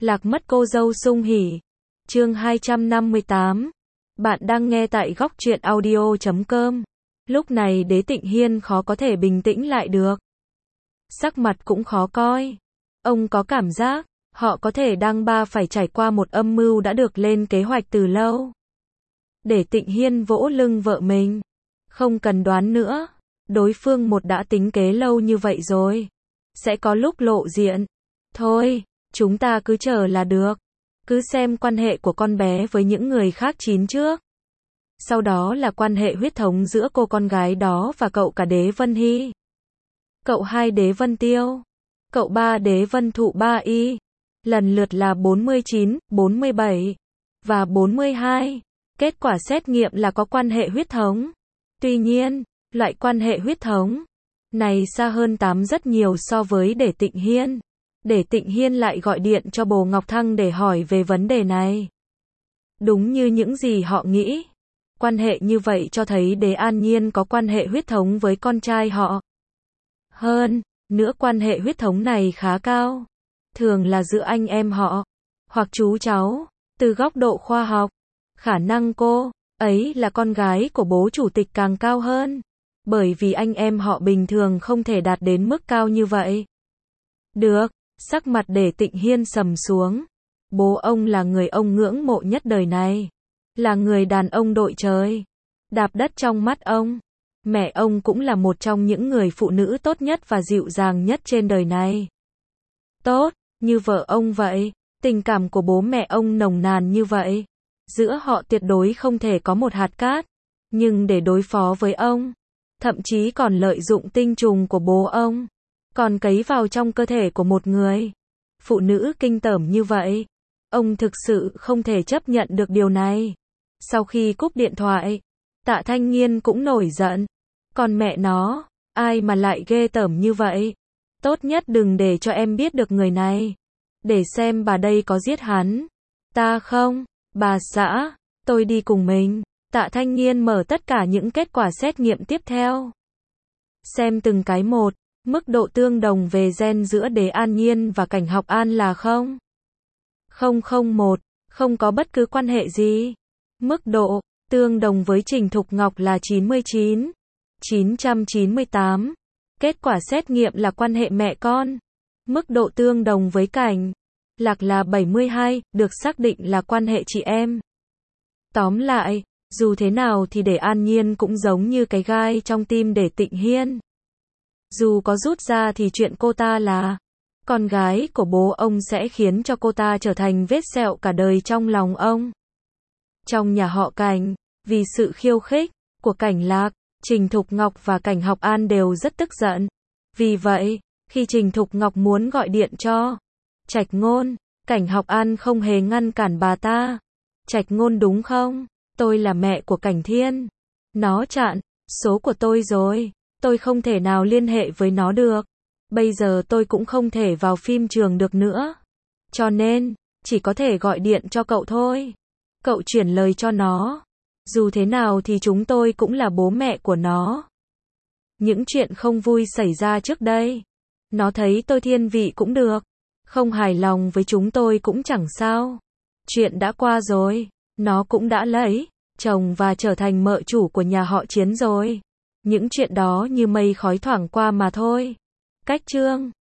Lạc mất cô dâu sung hỉ. Chương 258. Bạn đang nghe tại góc truyện audio.com. Lúc này Đế Tịnh Hiên khó có thể bình tĩnh lại được. Sắc mặt cũng khó coi. Ông có cảm giác, họ có thể đang phải trải qua một âm mưu đã được lên kế hoạch từ lâu. Để Tịnh Hiên vỗ lưng vợ mình. Không cần đoán nữa. Đối phương đã tính kế lâu như vậy rồi. Sẽ có lúc lộ diện. Thôi, chúng ta cứ chờ là được. Cứ xem quan hệ của con bé với những người khác chín trước. Sau đó là quan hệ huyết thống giữa cô con gái đó và cậu cả Đế Vân Hy. Cậu hai Đế Vân Tiêu. Cậu ba Đế Vân Thụ Ba Y. Lần lượt là 49, 47 và 42. Kết quả xét nghiệm là có quan hệ huyết thống. Tuy nhiên, loại quan hệ huyết thống này xa hơn 8 rất nhiều so với Để Tịnh Hiên. Để Tịnh Hiên lại gọi điện cho Bồ Ngọc Thăng để hỏi về vấn đề này. Đúng như những gì họ nghĩ. Quan hệ như vậy cho thấy Đế An Nhiên có quan hệ huyết thống với con trai họ. Hơn nữa quan hệ huyết thống này khá cao. Thường là giữa anh em họ, hoặc chú cháu. Từ góc độ khoa học, khả năng cô ấy là con gái của bố chủ tịch càng cao hơn. Bởi vì anh em họ bình thường không thể đạt đến mức cao như vậy. Được, sắc mặt Để Tịnh Hiên sầm xuống. Bố ông là người ông ngưỡng mộ nhất đời này. Là người đàn ông đội trời. Đạp đất trong mắt ông. Mẹ ông cũng là một trong những người phụ nữ tốt nhất và dịu dàng nhất trên đời này. Tốt, như vợ ông vậy. Tình cảm của bố mẹ ông nồng nàn như vậy. Giữa họ tuyệt đối không thể có một hạt cát. Nhưng để đối phó với ông, thậm chí còn lợi dụng tinh trùng của bố ông, còn cấy vào trong cơ thể của một người phụ nữ kinh tởm như vậy. Ông thực sự không thể chấp nhận được điều này. Sau khi cúp điện thoại, Tạ Thanh Nghiên cũng nổi giận. Còn mẹ nó, ai mà lại ghê tởm như vậy? Tốt nhất đừng để cho em biết được người này. Để xem bà đây có giết hắn. Ta không, bà xã, tôi đi cùng mình. Tạ Thanh Nghiên mở tất cả những kết quả xét nghiệm tiếp theo. Xem từng cái một, mức độ tương đồng về gen giữa Đế An Nhiên và Cảnh Học An là 0,001, không có bất cứ quan hệ gì. Mức độ tương đồng với Trình Thục Ngọc là 99, 998. Kết quả xét nghiệm là quan hệ mẹ con. Mức độ tương đồng với Cảnh Lạc là 72, được xác định là quan hệ chị em. Tóm lại, dù thế nào thì Để An Nhiên cũng giống như cái gai trong tim Để Tịnh Hiên. Dù có rút ra thì chuyện cô ta là con gái của bố ông sẽ khiến cho cô ta trở thành vết sẹo cả đời trong lòng ông. Trong nhà họ Cảnh, vì sự khiêu khích của Cảnh Lạc, Trình Thục Ngọc và Cảnh Học An đều rất tức giận. Vì vậy, khi Trình Thục Ngọc muốn gọi điện cho Trạch Ngôn, Cảnh Học An không hề ngăn cản bà ta. Trạch Ngôn đúng không? Tôi là mẹ của Cảnh Thiên. Nó chặn số của tôi rồi. Tôi không thể nào liên hệ với nó được. Bây giờ tôi cũng không thể vào phim trường được nữa. Cho nên, chỉ có thể gọi điện cho cậu thôi. Cậu chuyển lời cho nó. Dù thế nào thì chúng tôi cũng là bố mẹ của nó. Những chuyện không vui xảy ra trước đây. Nó thấy tôi thiên vị cũng được. Không hài lòng với chúng tôi cũng chẳng sao. Chuyện đã qua rồi. Nó cũng đã lấy chồng và trở thành mợ chủ của nhà họ Chiến rồi. Những chuyện đó như mây khói thoảng qua mà thôi. Cách chương